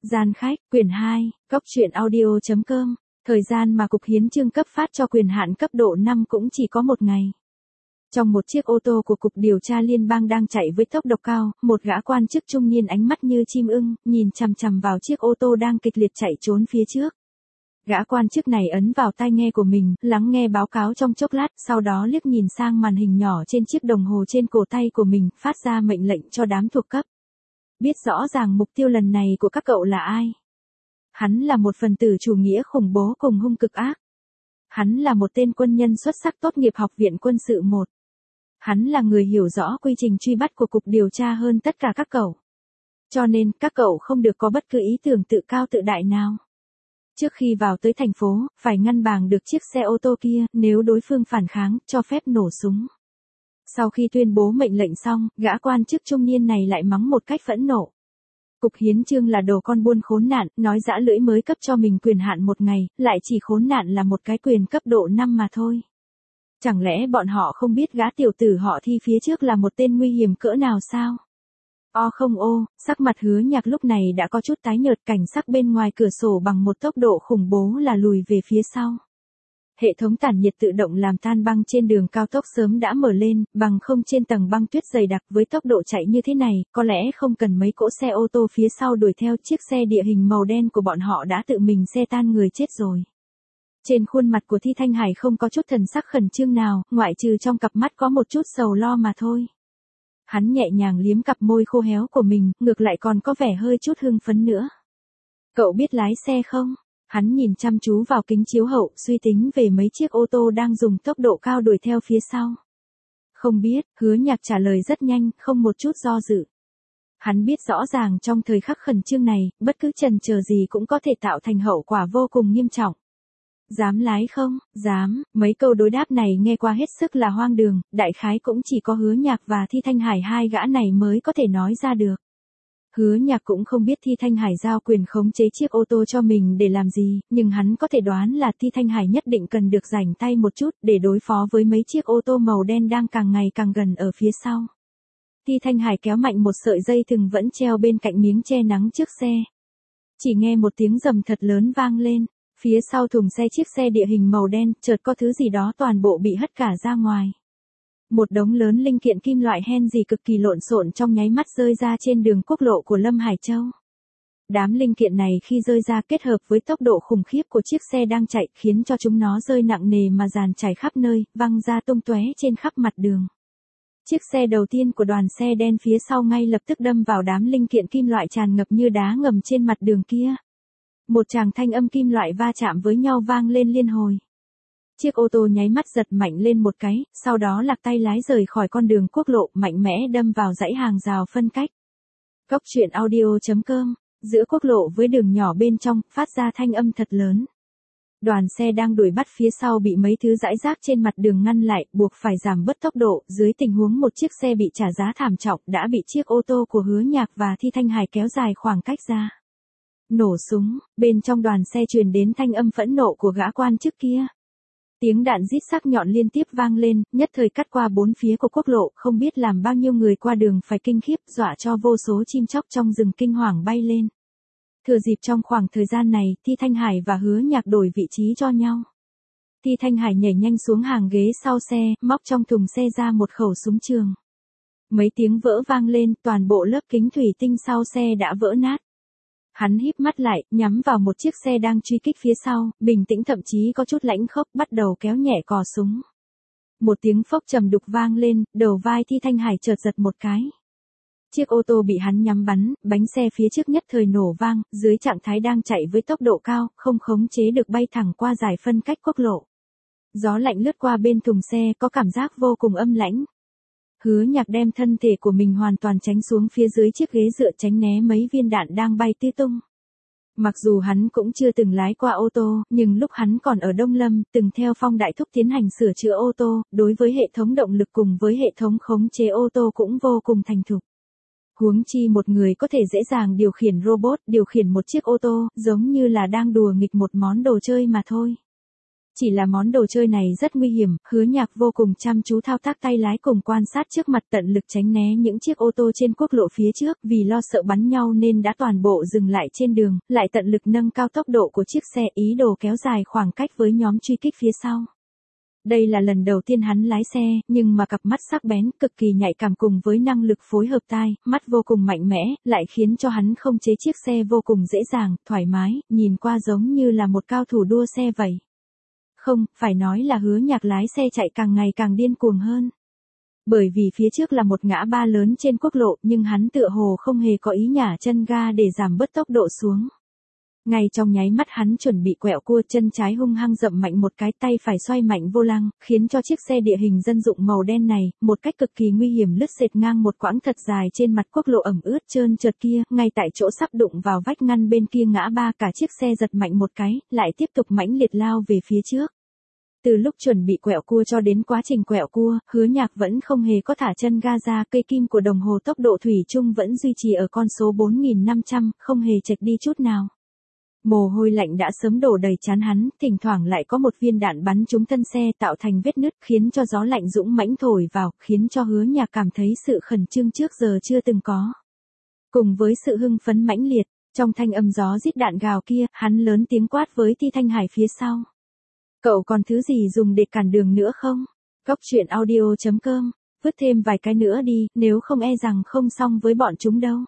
Gian khách, quyển 2, Cốc truyện audio.com. Thời gian mà Cục Hiến chương cấp phát cho quyền hạn cấp độ 5 cũng chỉ có một ngày. Trong một chiếc ô tô của Cục Điều tra Liên bang đang chạy với tốc độ cao, một gã quan chức trung niên ánh mắt như chim ưng, nhìn chằm chằm vào chiếc ô tô đang kịch liệt chạy trốn phía trước. Gã quan chức này ấn vào tai nghe của mình, lắng nghe báo cáo trong chốc lát, sau đó liếc nhìn sang màn hình nhỏ trên chiếc đồng hồ trên cổ tay của mình, phát ra mệnh lệnh cho đám thuộc cấp. Biết rõ ràng mục tiêu lần này của các cậu là ai. Hắn là một phần tử chủ nghĩa khủng bố cùng hung cực ác. Hắn là một tên quân nhân xuất sắc tốt nghiệp Học viện Quân sự 1. Hắn là người hiểu rõ quy trình truy bắt của Cục Điều tra hơn tất cả các cậu. Cho nên, các cậu không được có bất cứ ý tưởng tự cao tự đại nào. Trước khi vào tới thành phố, phải ngăn bàng được chiếc xe ô tô kia, nếu đối phương phản kháng, cho phép nổ súng. Sau khi tuyên bố mệnh lệnh xong, gã quan chức trung niên này lại mắng một cách phẫn nộ. Cục Hiến chương là đồ con buôn khốn nạn, nói giã lưỡi mới cấp cho mình quyền hạn một ngày, lại chỉ khốn nạn là một cái quyền cấp độ 5 mà thôi. Chẳng lẽ bọn họ không biết gã tiểu tử họ Thi phía trước là một tên nguy hiểm cỡ nào sao? Không sắc mặt Hứa Nhạc lúc này đã có chút tái nhợt, cảnh sắc bên ngoài cửa sổ bằng một tốc độ khủng bố là lùi về phía sau. Hệ thống tản nhiệt tự động làm tan băng trên đường cao tốc sớm đã mở lên, bằng không trên tầng băng tuyết dày đặc với tốc độ chạy như thế này, có lẽ không cần mấy cỗ xe ô tô phía sau đuổi theo chiếc xe địa hình màu đen của bọn họ đã tự mình xe tan người chết rồi. Trên khuôn mặt của Thi Thanh Hải không có chút thần sắc khẩn trương nào, ngoại trừ trong cặp mắt có một chút sầu lo mà thôi. Hắn nhẹ nhàng liếm cặp môi khô héo của mình, ngược lại còn có vẻ hơi chút hưng phấn nữa. Cậu biết lái xe không? Hắn nhìn chăm chú vào kính chiếu hậu, suy tính về mấy chiếc ô tô đang dùng tốc độ cao đuổi theo phía sau. Không biết, Hứa Nhạc trả lời rất nhanh, không một chút do dự. Hắn biết rõ ràng trong thời khắc khẩn trương này, bất cứ chần chờ gì cũng có thể tạo thành hậu quả vô cùng nghiêm trọng. Dám lái không? Dám. Mấy câu đối đáp này nghe qua hết sức là hoang đường, đại khái cũng chỉ có Hứa Nhạc và Thi Thanh Hải hai gã này mới có thể nói ra được. Hứa Nhạc cũng không biết Thi Thanh Hải giao quyền khống chế chiếc ô tô cho mình để làm gì, nhưng hắn có thể đoán là Thi Thanh Hải nhất định cần được rảnh tay một chút để đối phó với mấy chiếc ô tô màu đen đang càng ngày càng gần ở phía sau. Thi Thanh Hải kéo mạnh một sợi dây thừng vẫn treo bên cạnh miếng che nắng trước xe. Chỉ nghe một tiếng rầm thật lớn vang lên, phía sau thùng xe chiếc xe địa hình màu đen, chợt có thứ gì đó toàn bộ bị hất cả ra ngoài. Một đống lớn linh kiện kim loại hen gì cực kỳ lộn xộn trong nháy mắt rơi ra trên đường quốc lộ của Lâm Hải Châu. Đám linh kiện này khi rơi ra kết hợp với tốc độ khủng khiếp của chiếc xe đang chạy khiến cho chúng nó rơi nặng nề mà dàn trải khắp nơi, văng ra tung tóe trên khắp mặt đường. Chiếc xe đầu tiên của đoàn xe đen phía sau ngay lập tức đâm vào đám linh kiện kim loại tràn ngập như đá ngầm trên mặt đường kia. Một tràng thanh âm kim loại va chạm với nhau vang lên liên hồi. Chiếc ô tô nháy mắt giật mạnh lên một cái, sau đó lạc tay lái rời khỏi con đường quốc lộ, mạnh mẽ đâm vào dãy hàng rào phân cách. Cốc truyện audio.com, giữa quốc lộ với đường nhỏ bên trong, phát ra thanh âm thật lớn. Đoàn xe đang đuổi bắt phía sau bị mấy thứ rải rác trên mặt đường ngăn lại, buộc phải giảm bớt tốc độ, dưới tình huống một chiếc xe bị trả giá thảm trọng đã bị chiếc ô tô của Hứa Nhạc và Thi Thanh Hải kéo dài khoảng cách ra. Nổ súng, bên trong đoàn xe truyền đến thanh âm phẫn nộ của gã quan chức kia. Tiếng đạn rít sắc nhọn liên tiếp vang lên, nhất thời cắt qua bốn phía của quốc lộ, không biết làm bao nhiêu người qua đường phải kinh khiếp, dọa cho vô số chim chóc trong rừng kinh hoàng bay lên. Thừa dịp trong khoảng thời gian này, Thi Thanh Hải và Hứa Nhạc đổi vị trí cho nhau. Thi Thanh Hải nhảy nhanh xuống hàng ghế sau xe, móc trong thùng xe ra một khẩu súng trường. Mấy tiếng vỡ vang lên, toàn bộ lớp kính thủy tinh sau xe đã vỡ nát. Hắn híp mắt lại, nhắm vào một chiếc xe đang truy kích phía sau, bình tĩnh thậm chí có chút lãnh khốc, bắt đầu kéo nhẹ cò súng. Một tiếng phốc trầm đục vang lên, đầu vai Thi Thanh Hải chợt giật một cái. Chiếc ô tô bị hắn nhắm bắn, bánh xe phía trước nhất thời nổ vang, dưới trạng thái đang chạy với tốc độ cao, không khống chế được bay thẳng qua dải phân cách quốc lộ. Gió lạnh lướt qua bên thùng xe, có cảm giác vô cùng âm lãnh. Hứa Nhạc đem thân thể của mình hoàn toàn tránh xuống phía dưới chiếc ghế dựa tránh né mấy viên đạn đang bay tứ tung. Mặc dù hắn cũng chưa từng lái qua ô tô, nhưng lúc hắn còn ở Đông Lâm, từng theo Phong Đại Thúc tiến hành sửa chữa ô tô, đối với hệ thống động lực cùng với hệ thống khống chế ô tô cũng vô cùng thành thục. Huống chi một người có thể dễ dàng điều khiển robot, điều khiển một chiếc ô tô, giống như là đang đùa nghịch một món đồ chơi mà thôi. Chỉ là món đồ chơi này rất nguy hiểm, Hứa Nhạc vô cùng chăm chú thao tác tay lái cùng quan sát trước mặt, tận lực tránh né những chiếc ô tô trên quốc lộ phía trước, vì lo sợ bắn nhau nên đã toàn bộ dừng lại trên đường, lại tận lực nâng cao tốc độ của chiếc xe, ý đồ kéo dài khoảng cách với nhóm truy kích phía sau. Đây là lần đầu tiên hắn lái xe, nhưng mà cặp mắt sắc bén, cực kỳ nhạy cảm cùng với năng lực phối hợp tai, mắt vô cùng mạnh mẽ, lại khiến cho hắn khống chế chiếc xe vô cùng dễ dàng, thoải mái, nhìn qua giống như là một cao thủ đua xe vậy. Không, phải nói là Hứa Nhạc lái xe chạy càng ngày càng điên cuồng hơn. Bởi vì phía trước là một ngã ba lớn trên quốc lộ, nhưng hắn tựa hồ không hề có ý nhả chân ga để giảm bớt tốc độ xuống. Ngay trong nháy mắt hắn chuẩn bị quẹo cua, chân trái hung hăng dậm mạnh một cái, tay phải xoay mạnh vô lăng, khiến cho chiếc xe địa hình dân dụng màu đen này, một cách cực kỳ nguy hiểm lướt sệt ngang một quãng thật dài trên mặt quốc lộ ẩm ướt trơn trượt kia, ngay tại chỗ sắp đụng vào vách ngăn bên kia ngã ba, cả chiếc xe giật mạnh một cái, lại tiếp tục mãnh liệt lao về phía trước. Từ lúc chuẩn bị quẹo cua cho đến quá trình quẹo cua, Hứa Nhạc vẫn không hề có thả chân ga ra, cây kim của đồng hồ tốc độ thủy chung vẫn duy trì ở con số 4.500, không hề chệch đi chút nào. Mồ hôi lạnh đã sớm đổ đầy trán hắn, thỉnh thoảng lại có một viên đạn bắn trúng thân xe tạo thành vết nứt, khiến cho gió lạnh dũng mãnh thổi vào, khiến cho Hứa Nhạc cảm thấy sự khẩn trương trước giờ chưa từng có. Cùng với sự hưng phấn mãnh liệt, trong thanh âm gió rít đạn gào kia, hắn lớn tiếng quát với Ti Thanh Hải phía sau. Cậu còn thứ gì dùng để cản đường nữa không? Góc truyện audio.com, vứt thêm vài cái nữa đi, nếu không e rằng không xong với bọn chúng đâu.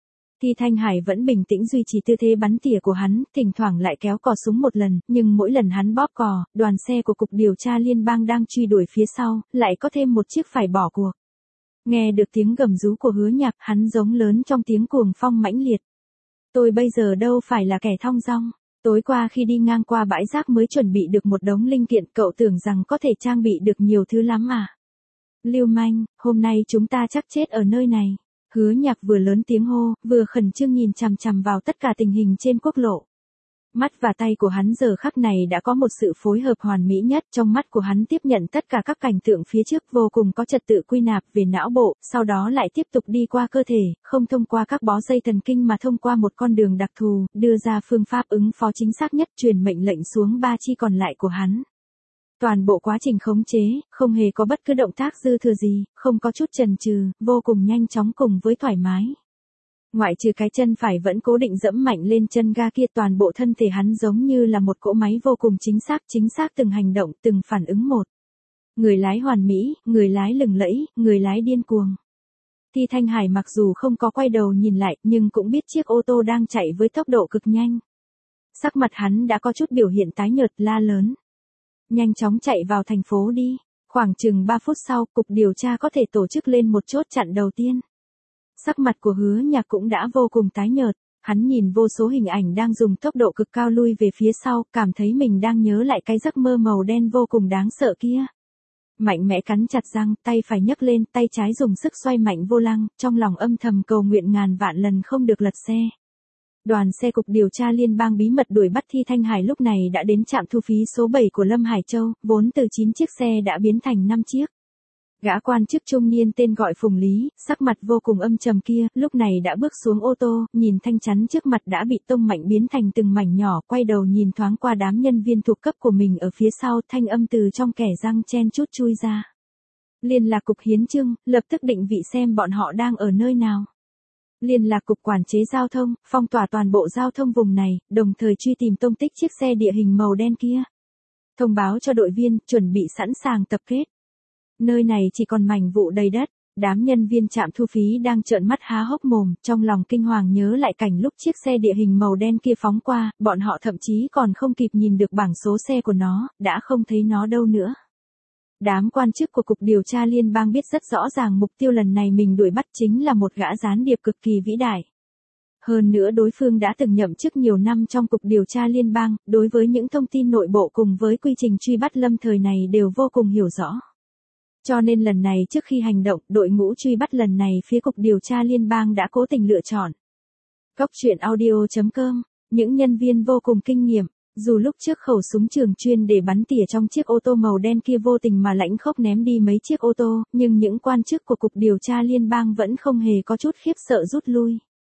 Ti Thanh Hải vẫn bình tĩnh duy trì tư thế bắn tỉa của hắn, thỉnh thoảng lại kéo cò súng một lần, nhưng mỗi lần hắn bóp cò, đoàn xe của Cục Điều tra Liên bang đang truy đuổi phía sau, lại có thêm một chiếc phải bỏ cuộc. Nghe được tiếng gầm rú của Hứa Nhạc, hắn giống lớn trong tiếng cuồng phong mãnh liệt. Tôi bây giờ đâu phải là kẻ thong dong. Tối qua khi đi ngang qua bãi rác mới chuẩn bị được một đống linh kiện, cậu tưởng rằng có thể trang bị được nhiều thứ lắm à? Lưu manh, hôm nay chúng ta chắc chết ở nơi này. Hứa Nhạc vừa lớn tiếng hô, vừa khẩn trương nhìn chằm chằm vào tất cả tình hình trên quốc lộ. Mắt và tay của hắn giờ khắc này đã có một sự phối hợp hoàn mỹ nhất, trong mắt của hắn tiếp nhận tất cả các cảnh tượng phía trước vô cùng có trật tự quy nạp về não bộ, sau đó lại tiếp tục đi qua cơ thể, không thông qua các bó dây thần kinh mà thông qua một con đường đặc thù, đưa ra phương pháp ứng phó chính xác nhất, truyền mệnh lệnh xuống ba chi còn lại của hắn. Toàn bộ quá trình khống chế, không hề có bất cứ động tác dư thừa gì, không có chút chần chừ, vô cùng nhanh chóng cùng với thoải mái. Ngoại trừ cái chân phải vẫn cố định dẫm mạnh lên chân ga kia, toàn bộ thân thể hắn giống như là một cỗ máy vô cùng chính xác từng hành động, từng phản ứng một. Người lái hoàn mỹ, người lái lừng lẫy, người lái điên cuồng. Ti Thanh Hải mặc dù không có quay đầu nhìn lại, nhưng cũng biết chiếc ô tô đang chạy với tốc độ cực nhanh. Sắc mặt hắn đã có chút biểu hiện tái nhợt, la lớn. Nhanh chóng chạy vào thành phố đi. Khoảng chừng 3 phút sau, Cục Điều tra có thể tổ chức lên một chốt chặn đầu tiên. Sắc mặt của Hứa Nhạc cũng đã vô cùng tái nhợt, hắn nhìn vô số hình ảnh đang dùng tốc độ cực cao lui về phía sau, cảm thấy mình đang nhớ lại cái giấc mơ màu đen vô cùng đáng sợ kia. Mạnh mẽ cắn chặt răng, tay phải nhấc lên, tay trái dùng sức xoay mạnh vô lăng, trong lòng âm thầm cầu nguyện ngàn vạn lần không được lật xe. Đoàn xe Cục Điều tra Liên bang bí mật đuổi bắt Thi Thanh Hải lúc này đã đến trạm thu phí số 7 của Lâm Hải Châu, vốn từ 9 chiếc xe đã biến thành 5 chiếc. Gã quan chức trung niên tên gọi Phùng Lý, sắc mặt vô cùng âm trầm kia, lúc này đã bước xuống ô tô, nhìn thanh chắn trước mặt đã bị tông mạnh biến thành từng mảnh nhỏ, quay đầu nhìn thoáng qua đám nhân viên thuộc cấp của mình ở phía sau, thanh âm từ trong kẻ răng chen chút chui ra. Liên lạc Cục Hiến chương, lập tức định vị xem bọn họ đang ở nơi nào. Liên lạc Cục Quản chế Giao thông, phong tỏa toàn bộ giao thông vùng này, đồng thời truy tìm tung tích chiếc xe địa hình màu đen kia. Thông báo cho đội viên, chuẩn bị sẵn sàng tập kết. Nơi này chỉ còn mảnh vụn đầy đất, đám nhân viên trạm thu phí đang trợn mắt há hốc mồm, trong lòng kinh hoàng nhớ lại cảnh lúc chiếc xe địa hình màu đen kia phóng qua, bọn họ thậm chí còn không kịp nhìn được bảng số xe của nó, đã không thấy nó đâu nữa. Đám quan chức của Cục Điều tra Liên bang biết rất rõ ràng mục tiêu lần này mình đuổi bắt chính là một gã gián điệp cực kỳ vĩ đại. Hơn nữa đối phương đã từng nhậm chức nhiều năm trong Cục Điều tra Liên bang, đối với những thông tin nội bộ cùng với quy trình truy bắt lâm thời này đều vô cùng hiểu rõ. Cho nên lần này trước khi hành động, đội ngũ truy bắt lần này phía Cục Điều tra Liên bang đã cố tình lựa chọn. Góc truyện audio.com, những nhân viên vô cùng kinh nghiệm, dù lúc trước khẩu súng trường chuyên để bắn tỉa trong chiếc ô tô màu đen kia vô tình mà lãnh khốc ném đi mấy chiếc ô tô, nhưng những quan chức của Cục Điều tra Liên bang vẫn không hề có chút khiếp sợ rút lui.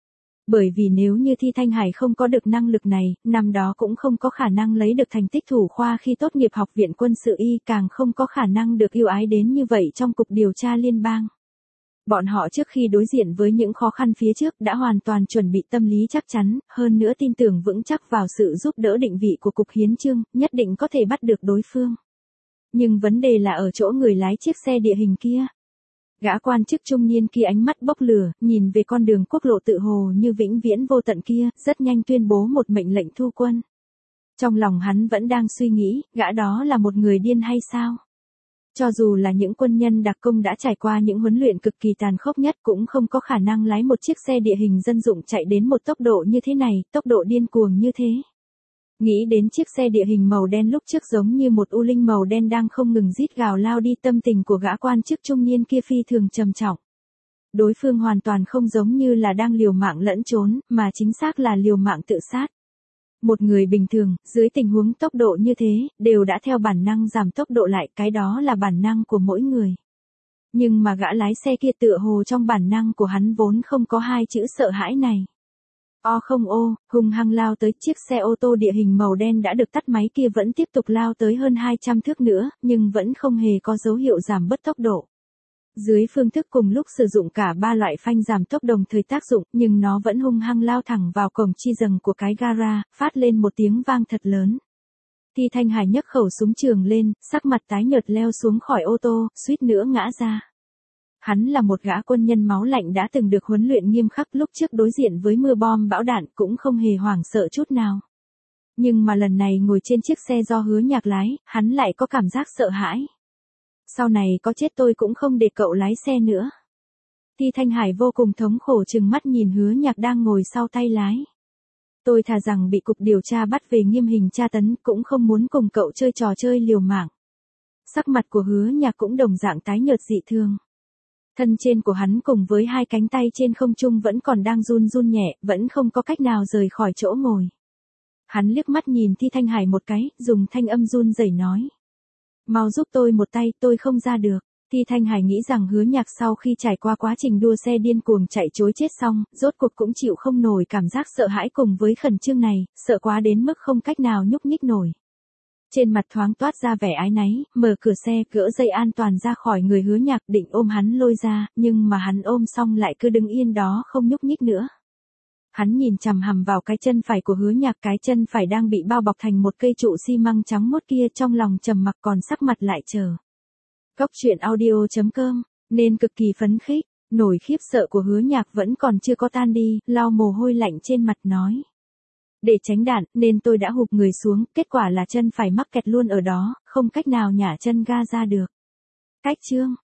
Bởi vì nếu như Thi Thanh Hải không có được năng lực này, năm đó cũng không có khả năng lấy được thành tích thủ khoa khi tốt nghiệp học viện quân sự y, càng không có khả năng được yêu ái đến như vậy trong cục điều tra liên bang. Bọn họ trước khi đối diện với những khó khăn phía trước đã hoàn toàn chuẩn bị tâm lý chắc chắn, hơn nữa tin tưởng vững chắc vào sự giúp đỡ định vị của cục hiến chương, nhất định có thể bắt được đối phương. Nhưng vấn đề là ở chỗ người lái chiếc xe địa hình kia. Gã quan chức trung niên kia ánh mắt bốc lửa, nhìn về con đường quốc lộ tự hồ như vĩnh viễn vô tận kia, rất nhanh tuyên bố một mệnh lệnh thu quân. Trong lòng hắn vẫn đang suy nghĩ, gã đó là một người điên hay sao? Cho dù là những quân nhân đặc công đã trải qua những huấn luyện cực kỳ tàn khốc nhất cũng không có khả năng lái một chiếc xe địa hình dân dụng chạy đến một tốc độ như thế này, tốc độ điên cuồng như thế. Nghĩ đến chiếc xe địa hình màu đen lúc trước giống như một u linh màu đen đang không ngừng rít gào lao đi, tâm tình của gã quan chức trung niên kia phi thường trầm trọng. Đối phương hoàn toàn không giống như là đang liều mạng lẫn trốn, mà chính xác là liều mạng tự sát. Một người bình thường, dưới tình huống tốc độ như thế, đều đã theo bản năng giảm tốc độ lại, cái đó là bản năng của mỗi người. Nhưng mà gã lái xe kia tựa hồ trong bản năng của hắn vốn không có hai chữ sợ hãi này. Không hung hăng lao tới, chiếc xe ô tô địa hình màu đen đã được tắt máy kia vẫn tiếp tục lao tới hơn 200 thước nữa, nhưng vẫn không hề có dấu hiệu giảm bớt tốc độ. Dưới phương thức cùng lúc sử dụng cả ba loại phanh giảm tốc đồng thời tác dụng, nhưng nó vẫn hung hăng lao thẳng vào cổng chi dầng của cái gara, phát lên một tiếng vang thật lớn. Thi Thanh Hải nhấc khẩu súng trường lên, sắc mặt tái nhợt leo xuống khỏi ô tô, suýt nữa ngã ra. Hắn là một gã quân nhân máu lạnh đã từng được huấn luyện nghiêm khắc, lúc trước đối diện với mưa bom bão đạn cũng không hề hoảng sợ chút nào. Nhưng mà lần này ngồi trên chiếc xe do Hứa Nhạc lái, hắn lại có cảm giác sợ hãi. Sau này có chết tôi cũng không để cậu lái xe nữa. Thi Thanh Hải vô cùng thống khổ trừng mắt nhìn Hứa Nhạc đang ngồi sau tay lái. Tôi thà rằng bị cục điều tra bắt về nghiêm hình tra tấn cũng không muốn cùng cậu chơi trò chơi liều mạng. Sắc mặt của Hứa Nhạc cũng đồng dạng tái nhợt dị thường. Thân trên của hắn cùng với hai cánh tay trên không trung vẫn còn đang run run nhẹ, vẫn không có cách nào rời khỏi chỗ ngồi. Hắn liếc mắt nhìn Thi Thanh Hải một cái, dùng thanh âm run rẩy nói. Mau giúp tôi một tay, tôi không ra được. Thi Thanh Hải nghĩ rằng Hứa Nhạc sau khi trải qua quá trình đua xe điên cuồng chạy trối chết xong, rốt cuộc cũng chịu không nổi cảm giác sợ hãi cùng với khẩn trương này, sợ quá đến mức không cách nào nhúc nhích nổi. Trên mặt thoáng toát ra vẻ áy náy, mở cửa xe, gỡ dây an toàn ra khỏi người Hứa Nhạc, định ôm hắn lôi ra, nhưng mà hắn ôm xong lại cứ đứng yên đó không nhúc nhích nữa. Hắn nhìn chằm hằm vào cái chân phải của Hứa Nhạc, cái chân phải đang bị bao bọc thành một cây trụ xi măng trắng muốt kia, trong lòng trầm mặc còn sắc mặt lại chờ. Cốc truyện audio.com, nên cực kỳ phấn khích, nỗi khiếp sợ của Hứa Nhạc vẫn còn chưa có tan đi, lau mồ hôi lạnh trên mặt nói. Để tránh đạn, nên tôi đã hụp người xuống, kết quả là chân phải mắc kẹt luôn ở đó, không cách nào nhả chân ga ra được. Cách chương.